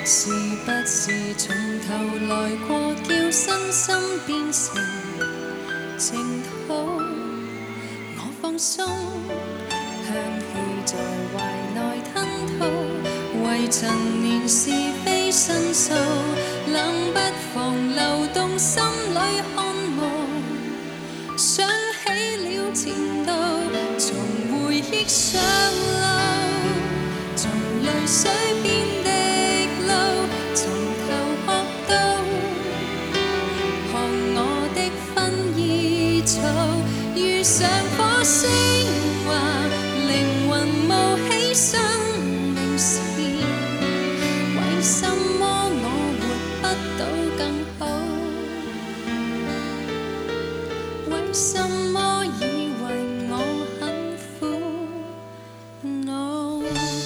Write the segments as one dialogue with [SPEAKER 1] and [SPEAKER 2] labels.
[SPEAKER 1] 是不是從頭來過，叫身心變成淨土？我放鬆，香氣在懷內吞吐，為陳年是非申訴，冷不防流動心裏看霧，想起了前度，從回憶上路，從淚水變滴露，從頭學到看我的薰衣草，遇上火星話靈魂冒起生命時，為什麼我活不到更好？為什麼以為我很苦惱？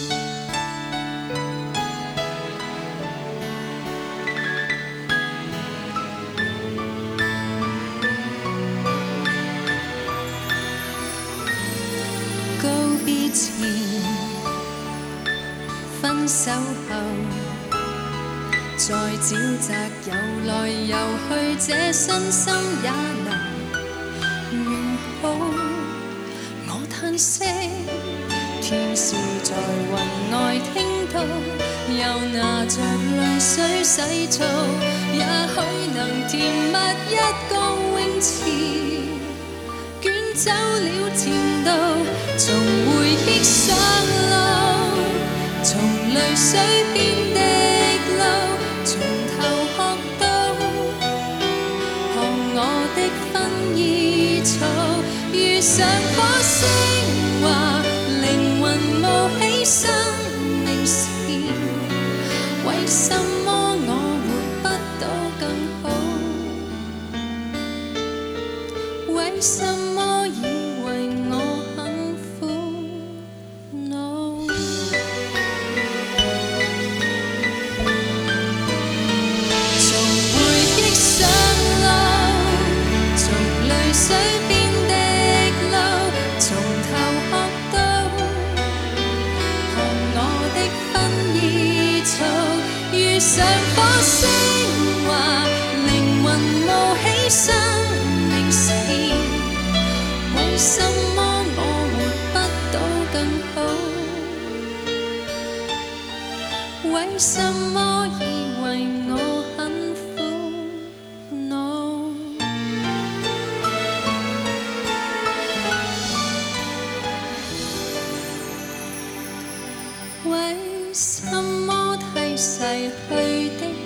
[SPEAKER 1] 告別前，分手後，再沼澤遊來遊去，這身心也能完好。我嘆息，天使在雲外聽到，又拿着淚水洗澡，也許能甜蜜一個泳池，捲走了前度，從回憶上路，從淚水變滴露，從頭學到看我的薰衣草，遇上火星話靈魂冒起生命時，為什麼我活不到更好？為什麼以為我很苦惱？從回憶上路，從淚水變滴露，從頭學到看我的薰衣草，遇上火星話靈魂冒起生命時，為什麼我活不到更好？為什麼以為我很苦惱？為什麼替逝去的